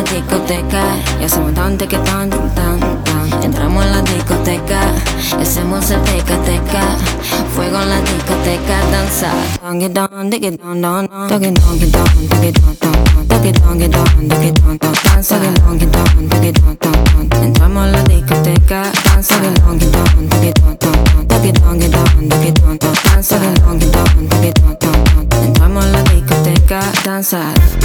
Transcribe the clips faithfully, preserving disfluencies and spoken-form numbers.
discoteca y hacemos tan que tan tan tan. Entramos en la discoteca y hacemos el teca teca. Fuego en la discoteca, danza. Don't get down, dig it down, down, down. Don't get down, get down, dig it down, down, down. Don't get down, get down, dig it down, down. Danza. Don't get down, get down, dig it down, down, down. Entramos en la discoteca, danza. Don't get down, get down, dig it down, down, down. Don't get down, get down, dig it down, down. Danza. Don't get down, get down, dig it down, down, down. Entramos en la discoteca, danza.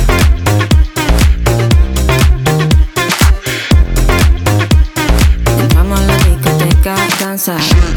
Entramos en la discoteca, danza.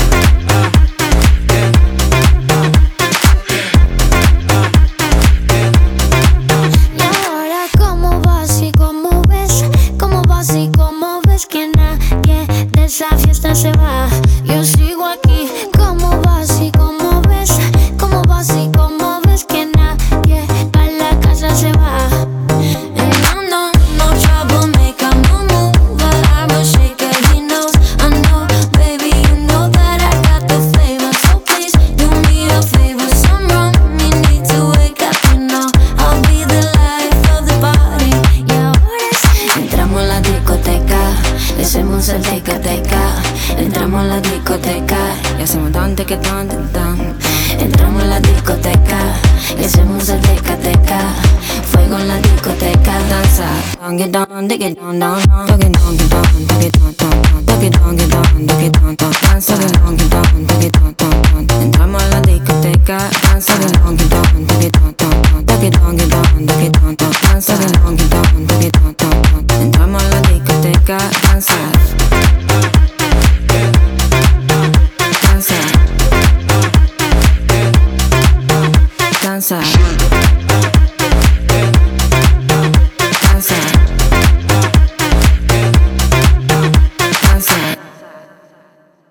Y ahora cómo vas y cómo ves, cómo vas y cómo ves que nadie de esa fiesta se va. Yo sigo aquí. Cómo vas y cómo ves, cómo vas y cómo ves que nadie pa' la casa se va. And no, no, no trouble, make a move, move, but I will shake it, he knows. I know, baby, you know that I got the flavor. So please do me a favor, some rum, you need to wake up, you know. I'll be the life of the party. Y ahora sí. Entramos en la discoteca, hacemos el teca teca. Entramos en la discoteca y hacemos tan que tan tan tan. Entramos en la discoteca y hacemos el teca teca. Fuego en la discoteca, danza. Don't get down, dig it down, down, down. Don't get down, get down, dig it down, down, down. Don't get down, get down, dig it down, down. Danza. Don't get down, get down, dig it down, down, down. Entramos en la discoteca, danza. Don't get down, get down, dig it down, down, down. Don't get down, get down, dig it down, down. Danza. Don't get down, get down, dig it down, down, down. Entramos en la discoteca, danza. Danza.